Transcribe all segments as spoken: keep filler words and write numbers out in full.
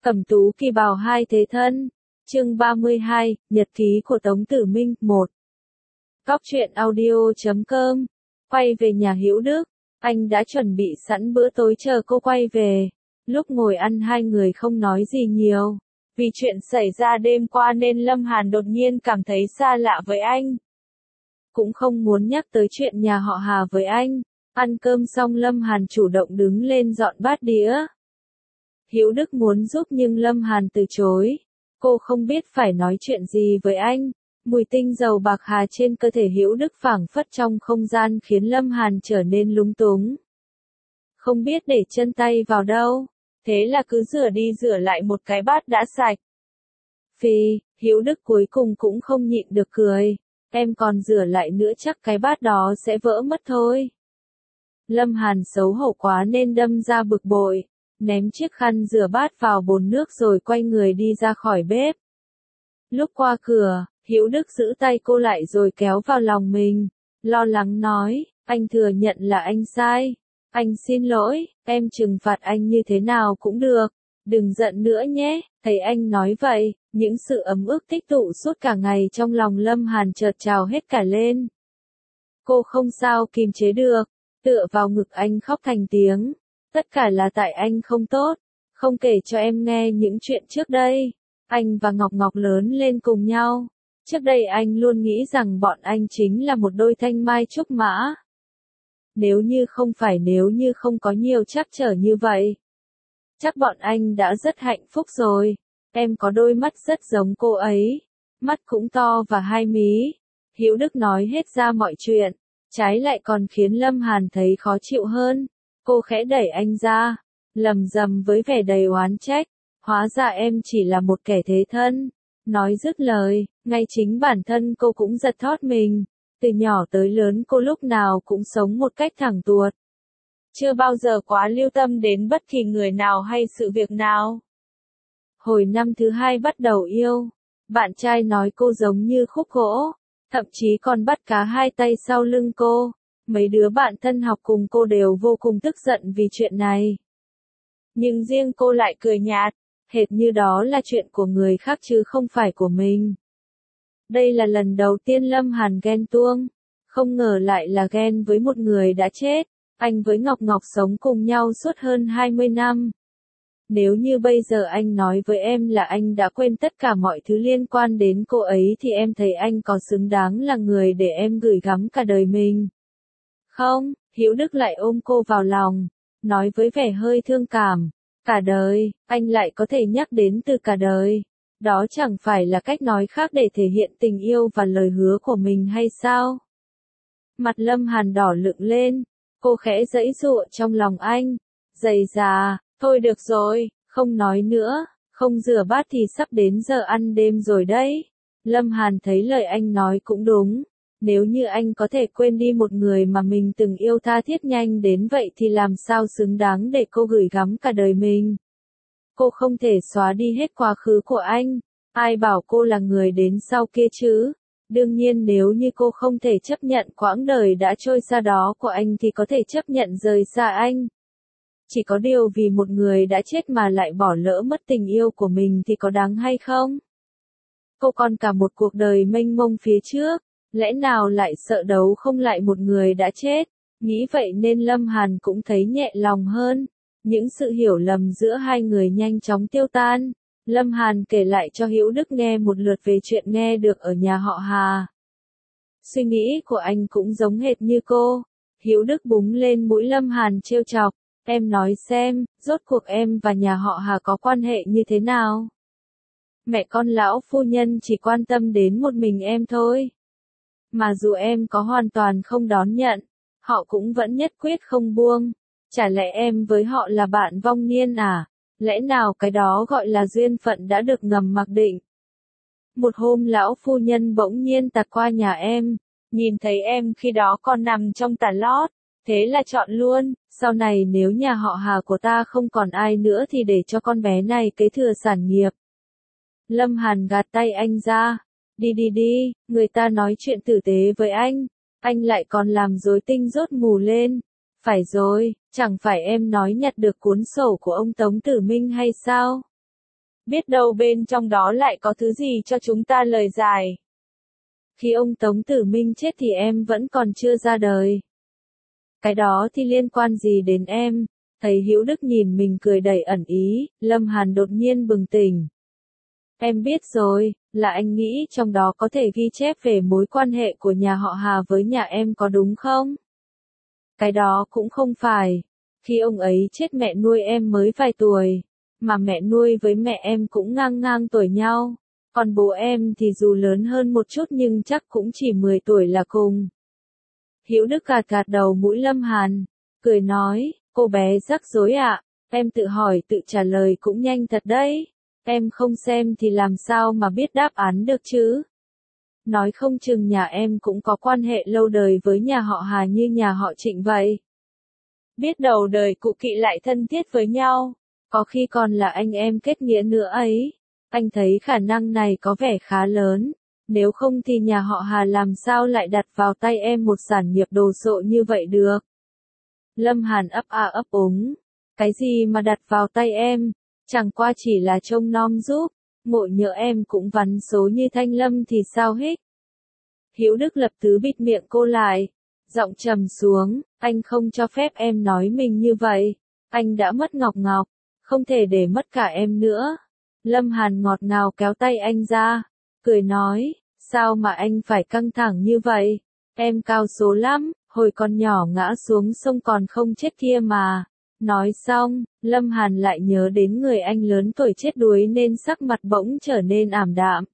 Cẩm Tú Kỳ Bào hai thế thân. Chương ba mươi hai, Nhật ký của Tống Tử Minh, một. Cóc truyện audio chấm com. Quay về nhà Hữu Đức, anh đã chuẩn bị sẵn bữa tối chờ cô quay về. Lúc ngồi ăn hai người không nói gì nhiều. Vì chuyện xảy ra đêm qua nên Lâm Hàn đột nhiên cảm thấy xa lạ với anh. Cũng không muốn nhắc tới chuyện nhà họ Hà với anh. Ăn cơm xong Lâm Hàn chủ động đứng lên dọn bát đĩa. Hữu Đức muốn giúp nhưng Lâm Hàn từ chối. Cô không biết phải nói chuyện gì với anh. Mùi tinh dầu bạc hà trên cơ thể Hữu Đức phảng phất trong không gian khiến Lâm Hàn trở nên lúng túng. Không biết để chân tay vào đâu. Thế là cứ rửa đi rửa lại một cái bát đã sạch. Phì, Hữu Đức cuối cùng cũng không nhịn được cười. Em còn rửa lại nữa chắc cái bát đó sẽ vỡ mất thôi. Lâm Hàn xấu hổ quá nên đâm ra bực bội. Ném chiếc khăn rửa bát vào bồn nước rồi quay người đi ra khỏi bếp. Lúc qua cửa, Hữu Đức giữ tay cô lại rồi kéo vào lòng mình. Lo lắng nói, anh thừa nhận là anh sai. Anh xin lỗi, em trừng phạt anh như thế nào cũng được. Đừng giận nữa nhé. Thấy anh nói vậy, những sự ấm ức tích tụ suốt cả ngày trong lòng Lâm Hàn chợt trào hết cả lên. Cô không sao kìm chế được, tựa vào ngực anh khóc thành tiếng. Tất cả là tại anh không tốt, không kể cho em nghe những chuyện trước đây. Anh và Ngọc Ngọc lớn lên cùng nhau. Trước đây anh luôn nghĩ rằng bọn anh chính là một đôi thanh mai trúc mã. Nếu như không phải nếu như không có nhiều trắc trở như vậy, chắc bọn anh đã rất hạnh phúc rồi. Em có đôi mắt rất giống cô ấy. Mắt cũng to và hai mí. Hữu Đức nói hết ra mọi chuyện. Trái lại còn khiến Lâm Hàn thấy khó chịu hơn. Cô khẽ đẩy anh ra, lầm rầm với vẻ đầy oán trách. Hóa ra em chỉ là một kẻ thế thân. Nói dứt lời, ngay chính bản thân cô cũng giật thót mình. Từ nhỏ tới lớn cô lúc nào cũng sống một cách thẳng tuột. Chưa bao giờ quá lưu tâm đến bất kỳ người nào hay sự việc nào. Hồi năm thứ hai bắt đầu yêu, bạn trai nói cô giống như khúc gỗ, thậm chí còn bắt cá hai tay sau lưng cô. Mấy đứa bạn thân học cùng cô đều vô cùng tức giận vì chuyện này. Nhưng riêng cô lại cười nhạt, hệt như đó là chuyện của người khác chứ không phải của mình. Đây là lần đầu tiên Lâm Hàn ghen tuông, không ngờ lại là ghen với một người đã chết. Anh với Ngọc Ngọc sống cùng nhau suốt hơn hai mươi năm. Nếu như bây giờ anh nói với em là anh đã quên tất cả mọi thứ liên quan đến cô ấy thì em thấy anh có xứng đáng là người để em gửi gắm cả đời mình. Không, Hữu Đức lại ôm cô vào lòng, nói với vẻ hơi thương cảm. Cả đời, anh lại có thể nhắc đến từ cả đời. Đó chẳng phải là cách nói khác để thể hiện tình yêu và lời hứa của mình hay sao? Mặt Lâm Hàn đỏ lựng lên, cô khẽ giãy giụa trong lòng anh. Dày già, thôi được rồi, không nói nữa, không rửa bát thì sắp đến giờ ăn đêm rồi đấy. Lâm Hàn thấy lời anh nói cũng đúng. Nếu như anh có thể quên đi một người mà mình từng yêu tha thiết nhanh đến vậy thì làm sao xứng đáng để cô gửi gắm cả đời mình. Cô không thể xóa đi hết quá khứ của anh. Ai bảo cô là người đến sau kia chứ? Đương nhiên nếu như cô không thể chấp nhận quãng đời đã trôi xa đó của anh thì có thể chấp nhận rời xa anh. Chỉ có điều vì một người đã chết mà lại bỏ lỡ mất tình yêu của mình thì có đáng hay không? Cô còn cả một cuộc đời mênh mông phía trước. Lẽ nào lại sợ đấu không lại một người đã chết? Nghĩ vậy nên Lâm Hàn cũng thấy nhẹ lòng hơn. Những sự hiểu lầm giữa hai người nhanh chóng tiêu tan. Lâm Hàn kể lại cho Hữu Đức nghe một lượt về chuyện nghe được ở nhà họ Hà. Suy nghĩ của anh cũng giống hệt như cô. Hữu Đức búng lên mũi Lâm Hàn trêu chọc. Em nói xem, rốt cuộc em và nhà họ Hà có quan hệ như thế nào? Mẹ con lão phu nhân chỉ quan tâm đến một mình em thôi. Mà dù em có hoàn toàn không đón nhận, họ cũng vẫn nhất quyết không buông. Chả lẽ em với họ là bạn vong niên à? Lẽ nào cái đó gọi là duyên phận đã được ngầm mặc định? Một hôm lão phu nhân bỗng nhiên tạt qua nhà em, nhìn thấy em khi đó còn nằm trong tà lót, thế là chọn luôn, sau này nếu nhà họ Hà của ta không còn ai nữa thì để cho con bé này kế thừa sản nghiệp. Lâm Hàn gạt tay anh ra. Đi đi đi, người ta nói chuyện tử tế với anh, anh lại còn làm rối tinh rốt mù lên. Phải rồi, chẳng phải em nói nhặt được cuốn sổ của ông Tống Tử Minh hay sao? Biết đâu bên trong đó lại có thứ gì cho chúng ta lời giải. Khi ông Tống Tử Minh chết thì em vẫn còn chưa ra đời. Cái đó thì liên quan gì đến em? Thấy Hữu Đức nhìn mình cười đầy ẩn ý, Lâm Hàn đột nhiên bừng tỉnh. Em biết rồi, là anh nghĩ trong đó có thể ghi chép về mối quan hệ của nhà họ Hà với nhà em có đúng không? Cái đó cũng không phải. Khi ông ấy chết mẹ nuôi em mới vài tuổi, mà mẹ nuôi với mẹ em cũng ngang ngang tuổi nhau. Còn bố em thì dù lớn hơn một chút nhưng chắc cũng chỉ mười tuổi là cùng. Hữu Đức gạt gạt đầu mũi Lâm Hàn, cười nói, cô bé rắc rối ạ, em tự hỏi tự trả lời cũng nhanh thật đấy. Em không xem thì làm sao mà biết đáp án được chứ? Nói không chừng nhà em cũng có quan hệ lâu đời với nhà họ Hà như nhà họ Trịnh vậy. Biết đầu đời cụ kỵ lại thân thiết với nhau, có khi còn là anh em kết nghĩa nữa ấy. Anh thấy khả năng này có vẻ khá lớn, nếu không thì nhà họ Hà làm sao lại đặt vào tay em một sản nghiệp đồ sộ như vậy được. Lâm Hàn ấp a ấp úng, cái gì mà đặt vào tay em, chẳng qua chỉ là trông nom giúp, ngộ nhỡ em cũng vắn số như Thanh Lâm thì sao hích. Hữu Đức lập tức bịt miệng cô lại, giọng trầm xuống, anh không cho phép em nói mình như vậy, anh đã mất Ngọc Ngọc, không thể để mất cả em nữa. Lâm Hàn ngọt ngào kéo tay anh ra, cười nói, sao mà anh phải căng thẳng như vậy, em cao số lắm, hồi còn nhỏ ngã xuống sông còn không chết kia mà. Nói xong, Lâm Hàn lại nhớ đến người anh lớn tuổi chết đuối nên sắc mặt bỗng trở nên ảm đạm.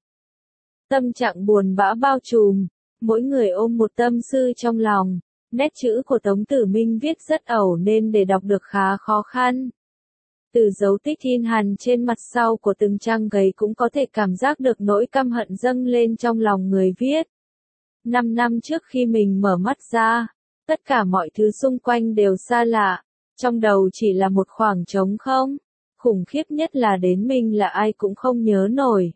Tâm trạng buồn bã bao trùm, mỗi người ôm một tâm sự trong lòng, nét chữ của Tống Tử Minh viết rất ẩu nên để đọc được khá khó khăn. Từ dấu tích in hằn trên mặt sau của từng trang giấy cũng có thể cảm giác được nỗi căm hận dâng lên trong lòng người viết. Năm năm trước khi mình mở mắt ra, tất cả mọi thứ xung quanh đều xa lạ, trong đầu chỉ là một khoảng trống không, khủng khiếp nhất là đến mình là ai cũng không nhớ nổi.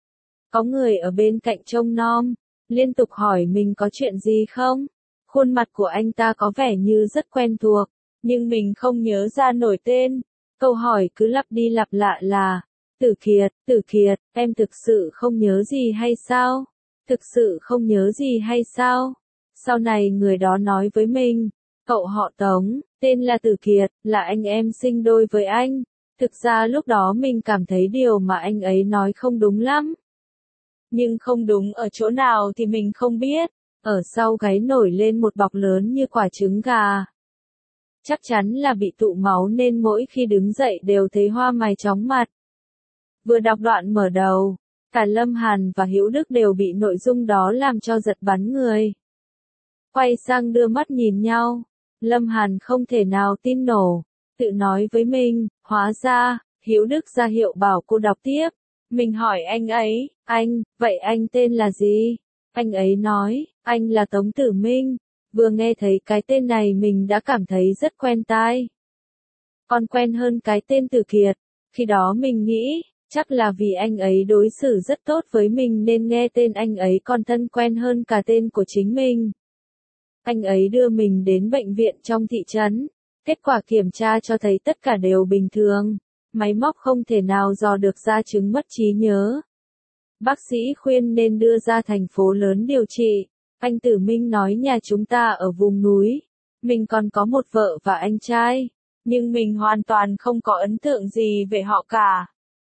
Có người ở bên cạnh trông nom, liên tục hỏi mình có chuyện gì không, khuôn mặt của anh ta có vẻ như rất quen thuộc, nhưng mình không nhớ ra nổi tên. Câu hỏi cứ lặp đi lặp lại là, Tử Kiệt, Tử Kiệt, em thực sự không nhớ gì hay sao? Thực sự không nhớ gì hay sao? Sau này người đó nói với mình, cậu họ Tống, tên là Tử Kiệt, là anh em sinh đôi với anh. Thực ra lúc đó mình cảm thấy điều mà anh ấy nói không đúng lắm. Nhưng không đúng ở chỗ nào thì mình không biết, ở sau gáy nổi lên một bọc lớn như quả trứng gà. Chắc chắn là bị tụ máu nên mỗi khi đứng dậy đều thấy hoa mày chóng mặt. Vừa đọc đoạn mở đầu, cả Lâm Hàn và Hữu Đức đều bị nội dung đó làm cho giật bắn người. Quay sang đưa mắt nhìn nhau, Lâm Hàn không thể nào tin nổi, tự nói với mình, hóa ra, Hữu Đức ra hiệu bảo cô đọc tiếp. Mình hỏi anh ấy, anh, vậy anh tên là gì? Anh ấy nói, anh là Tống Tử Minh. Vừa nghe thấy cái tên này mình đã cảm thấy rất quen tai. Còn quen hơn cái tên Tử Kiệt. Khi đó mình nghĩ, chắc là vì anh ấy đối xử rất tốt với mình nên nghe tên anh ấy còn thân quen hơn cả tên của chính mình. Anh ấy đưa mình đến bệnh viện trong thị trấn. Kết quả kiểm tra cho thấy tất cả đều bình thường. Máy móc không thể nào dò được ra chứng mất trí nhớ. Bác sĩ khuyên nên đưa ra thành phố lớn điều trị. Anh Tử Minh nói nhà chúng ta ở vùng núi. Mình còn có một vợ và anh trai. Nhưng mình hoàn toàn không có ấn tượng gì về họ cả.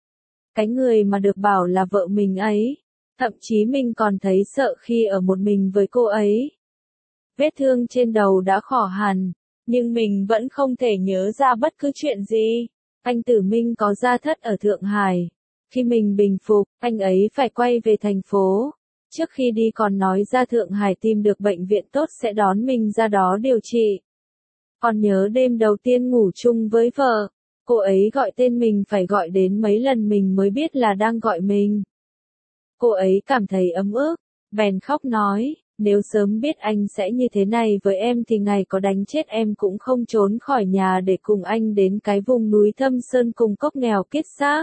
Cái người mà được bảo là vợ mình ấy. Thậm chí mình còn thấy sợ khi ở một mình với cô ấy. Vết thương trên đầu đã khỏi hẳn. Nhưng mình vẫn không thể nhớ ra bất cứ chuyện gì. Anh Tử Minh có gia thất ở Thượng Hải. Khi mình bình phục, anh ấy phải quay về thành phố. Trước khi đi còn nói ra Thượng Hải tìm được bệnh viện tốt sẽ đón mình ra đó điều trị. Còn nhớ đêm đầu tiên ngủ chung với vợ, cô ấy gọi tên mình phải gọi đến mấy lần mình mới biết là đang gọi mình. Cô ấy cảm thấy ấm ức, bèn khóc nói, nếu sớm biết anh sẽ như thế này với em thì ngày có đánh chết em cũng không trốn khỏi nhà để cùng anh đến cái vùng núi Thâm Sơn cùng cốc nghèo kiết xác.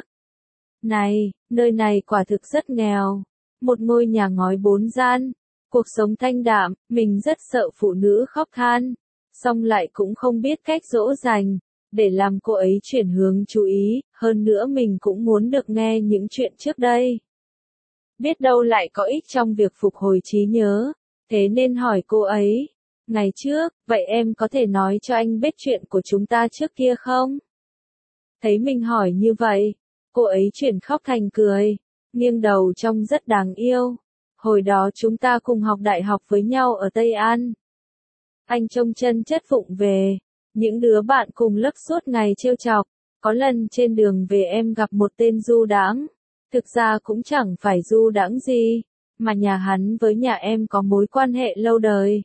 Này, nơi này quả thực rất nghèo. Một ngôi nhà ngói bốn gian, cuộc sống thanh đạm, mình rất sợ phụ nữ khóc than, song lại cũng không biết cách dỗ dành, để làm cô ấy chuyển hướng chú ý, hơn nữa mình cũng muốn được nghe những chuyện trước đây. Biết đâu lại có ích trong việc phục hồi trí nhớ, thế nên hỏi cô ấy. Ngày trước, vậy em có thể nói cho anh biết chuyện của chúng ta trước kia không? Thấy mình hỏi như vậy, cô ấy chuyển khóc thành cười, nghiêng đầu trông rất đáng yêu. Hồi đó chúng ta cùng học đại học với nhau ở Tây An. Anh trông chân chất vụng về, những đứa bạn cùng lớp suốt ngày trêu chọc. Có lần trên đường về em gặp một tên du đãng. Thực ra cũng chẳng phải du đãng gì, mà nhà hắn với nhà em có mối quan hệ lâu đời.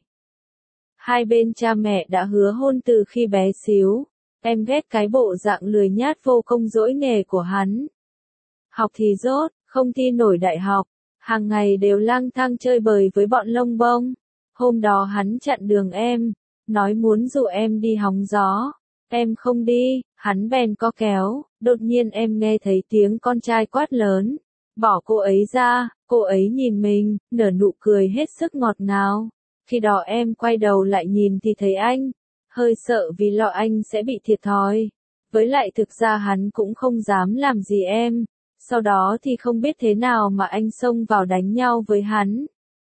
Hai bên cha mẹ đã hứa hôn từ khi bé xíu. Em ghét cái bộ dạng lười nhát vô công dỗi nghề của hắn. Học thì dốt, không thi nổi đại học, hàng ngày đều lang thang chơi bời với bọn lông bông. Hôm đó hắn chặn đường em, nói muốn dụ em đi hóng gió. Em không đi, hắn bèn co kéo, đột nhiên em nghe thấy tiếng con trai quát lớn. Bỏ cô ấy ra, cô ấy nhìn mình, nở nụ cười hết sức ngọt ngào. Khi đó em quay đầu lại nhìn thì thấy anh, hơi sợ vì lo anh sẽ bị thiệt thòi. Với lại thực ra hắn cũng không dám làm gì em. Sau đó thì không biết thế nào mà anh xông vào đánh nhau với hắn.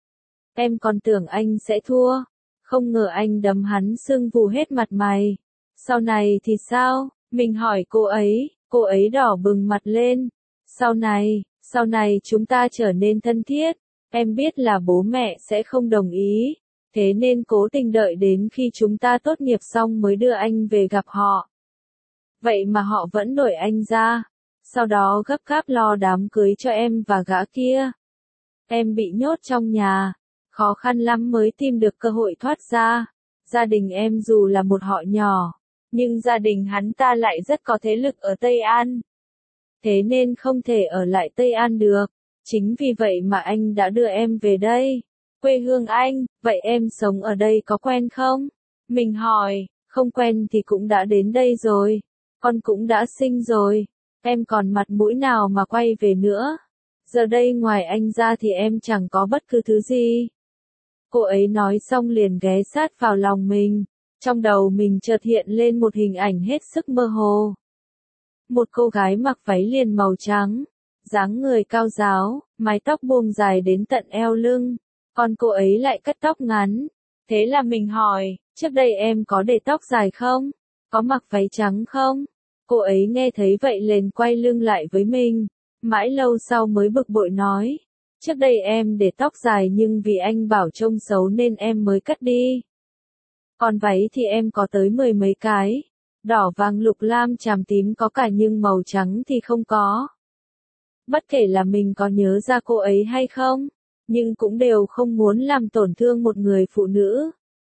Em còn tưởng anh sẽ thua, không ngờ anh đấm hắn sưng vù hết mặt mày. Sau này thì sao? Mình hỏi cô ấy, cô ấy đỏ bừng mặt lên. Sau này, sau này chúng ta trở nên thân thiết. Em biết là bố mẹ sẽ không đồng ý, thế nên cố tình đợi đến khi chúng ta tốt nghiệp xong mới đưa anh về gặp họ. Vậy mà họ vẫn đuổi anh ra. Sau đó gấp gáp lo đám cưới cho em và gã kia. Em bị nhốt trong nhà, khó khăn lắm mới tìm được cơ hội thoát ra. Gia đình em dù là một họ nhỏ, nhưng gia đình hắn ta lại rất có thế lực ở Tây An. Thế nên không thể ở lại Tây An được. Chính vì vậy mà anh đã đưa em về đây. Quê hương anh, vậy em sống ở đây có quen không? Mình hỏi, không quen thì cũng đã đến đây rồi. Con cũng đã sinh rồi. Em còn mặt mũi nào mà quay về nữa? Giờ đây ngoài anh ra thì em chẳng có bất cứ thứ gì. Cô ấy nói xong liền ghé sát vào lòng mình. Trong đầu mình chợt hiện lên một hình ảnh hết sức mơ hồ. Một cô gái mặc váy liền màu trắng, dáng người cao ráo, mái tóc buông dài đến tận eo lưng. Còn cô ấy lại cắt tóc ngắn. Thế là mình hỏi, trước đây em có để tóc dài không? Có mặc váy trắng không? Cô ấy nghe thấy vậy liền quay lưng lại với mình. Mãi lâu sau mới bực bội nói. Trước đây em để tóc dài nhưng vì anh bảo trông xấu nên em mới cắt đi. Còn váy thì em có tới mười mấy cái. Đỏ vàng lục lam chàm tím có cả nhưng màu trắng thì không có. Bất kể là mình có nhớ ra cô ấy hay không, nhưng cũng đều không muốn làm tổn thương một người phụ nữ.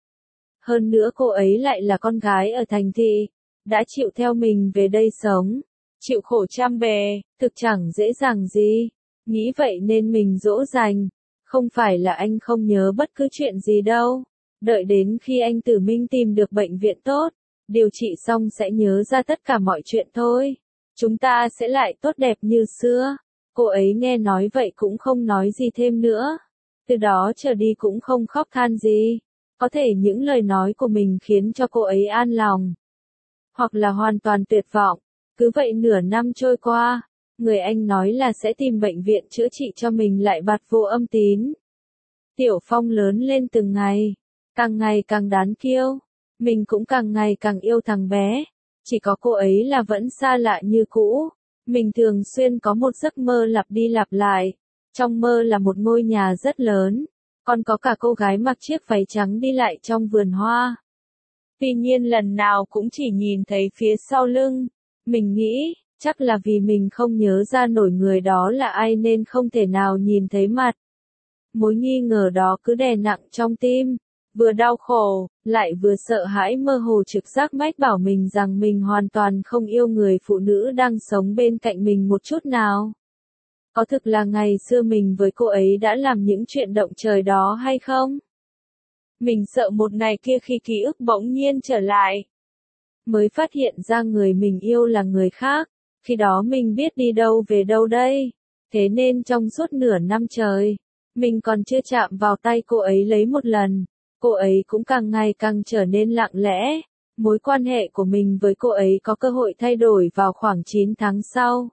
Hơn nữa cô ấy lại là con gái ở thành thị, đã chịu theo mình về đây sống, chịu khổ trăm bề, thực chẳng dễ dàng gì. Nghĩ vậy nên mình dỗ dành, không phải là anh không nhớ bất cứ chuyện gì đâu. Đợi đến khi anh Tử Minh tìm được bệnh viện tốt, điều trị xong sẽ nhớ ra tất cả mọi chuyện thôi. Chúng ta sẽ lại tốt đẹp như xưa. Cô ấy nghe nói vậy cũng không nói gì thêm nữa. Từ đó trở đi cũng không khóc than gì. Có thể những lời nói của mình khiến cho cô ấy an lòng. Hoặc là hoàn toàn tuyệt vọng. Cứ vậy nửa năm trôi qua, người anh nói là sẽ tìm bệnh viện chữa trị cho mình lại bạt vô âm tín. Tiểu Phong lớn lên từng ngày, càng ngày càng đáng kiêu. Mình cũng càng ngày càng yêu thằng bé. Chỉ có cô ấy là vẫn xa lạ như cũ. Mình thường xuyên có một giấc mơ lặp đi lặp lại. Trong mơ là một ngôi nhà rất lớn. Còn có cả cô gái mặc chiếc váy trắng đi lại trong vườn hoa. Tuy nhiên lần nào cũng chỉ nhìn thấy phía sau lưng. Mình nghĩ, chắc là vì mình không nhớ ra nổi người đó là ai nên không thể nào nhìn thấy mặt. Mối nghi ngờ đó cứ đè nặng trong tim. Vừa đau khổ, lại vừa sợ hãi mơ hồ trực giác mách bảo mình rằng mình hoàn toàn không yêu người phụ nữ đang sống bên cạnh mình một chút nào. Có thực là ngày xưa mình với cô ấy đã làm những chuyện động trời đó hay không? Mình sợ một ngày kia khi ký ức bỗng nhiên trở lại, mới phát hiện ra người mình yêu là người khác. Khi đó mình biết đi đâu về đâu đây. Thế nên trong suốt nửa năm trời, mình còn chưa chạm vào tay cô ấy lấy một lần. Cô ấy cũng càng ngày càng trở nên lặng lẽ, Mối quan hệ của mình với cô ấy có cơ hội thay đổi vào khoảng chín tháng sau.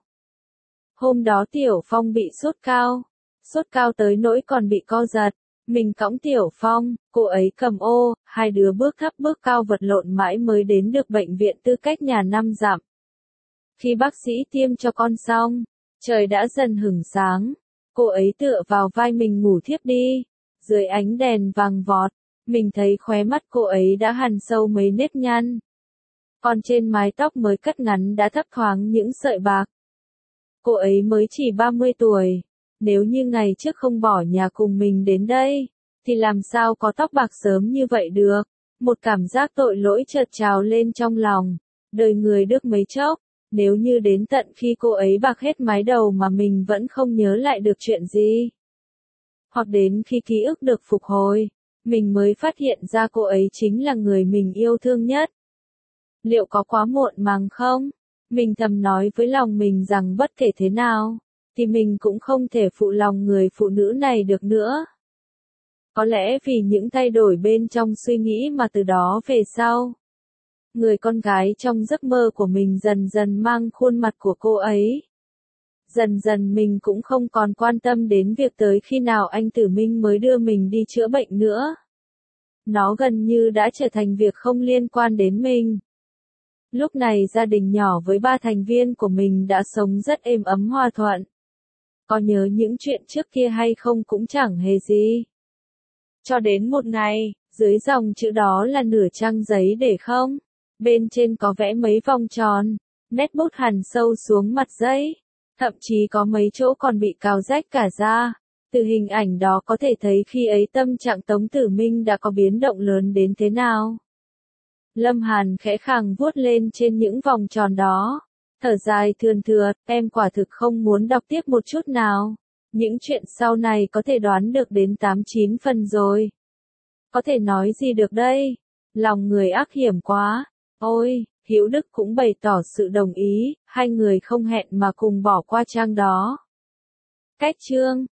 Hôm đó Tiểu Phong bị sốt cao. Sốt cao tới nỗi còn bị co giật. Mình cõng Tiểu Phong, cô ấy cầm ô, hai đứa bước thấp bước cao vật lộn mãi mới đến được bệnh viện Tư Cách nhà năm dặm. Khi bác sĩ tiêm cho con xong, trời đã dần hửng sáng. Cô ấy tựa vào vai mình ngủ thiếp đi. Dưới ánh đèn vàng vọt, mình thấy khóe mắt cô ấy đã hằn sâu mấy nếp nhăn. Còn trên mái tóc mới cắt ngắn đã thấp thoáng những sợi bạc. Cô ấy mới chỉ ba mươi tuổi. Nếu như ngày trước không bỏ nhà cùng mình đến đây, thì làm sao có tóc bạc sớm như vậy được. Một cảm giác tội lỗi chợt trào lên trong lòng. Đời người đứt mấy chốc, nếu như đến tận khi cô ấy bạc hết mái đầu mà mình vẫn không nhớ lại được chuyện gì. Hoặc đến khi ký ức được phục hồi, mình mới phát hiện ra cô ấy chính là người mình yêu thương nhất. Liệu có quá muộn màng không? Mình thầm nói với lòng mình rằng bất kể thế nào, thì mình cũng không thể phụ lòng người phụ nữ này được nữa. Có lẽ vì những thay đổi bên trong suy nghĩ mà từ đó về sau, người con gái trong giấc mơ của mình dần dần mang khuôn mặt của cô ấy. Dần dần mình cũng không còn quan tâm đến việc tới khi nào anh Tử Minh mới đưa mình đi chữa bệnh nữa. Nó gần như đã trở thành việc không liên quan đến mình. Lúc này gia đình nhỏ với ba thành viên của mình đã sống rất êm ấm hòa thuận. Có nhớ những chuyện trước kia hay không cũng chẳng hề gì. Cho đến một ngày, dưới dòng chữ đó là nửa trang giấy để không. Bên trên có vẽ mấy vòng tròn, nét bút hằn sâu xuống mặt giấy. Thậm chí có mấy chỗ còn bị cào rách cả da. Từ hình ảnh đó có thể thấy khi ấy tâm trạng Tống Tử Minh đã có biến động lớn đến thế nào. Lâm Hàn khẽ khàng vuốt lên trên những vòng tròn đó. Thở dài thườn thượt, em quả thực không muốn đọc tiếp một chút nào. Những chuyện sau này có thể đoán được đến tám chín phần rồi. Có thể nói gì được đây? Lòng người ác hiểm quá. Ôi, Hữu Đức cũng bày tỏ sự đồng ý, hai người không hẹn mà cùng bỏ qua trang đó. Cách chương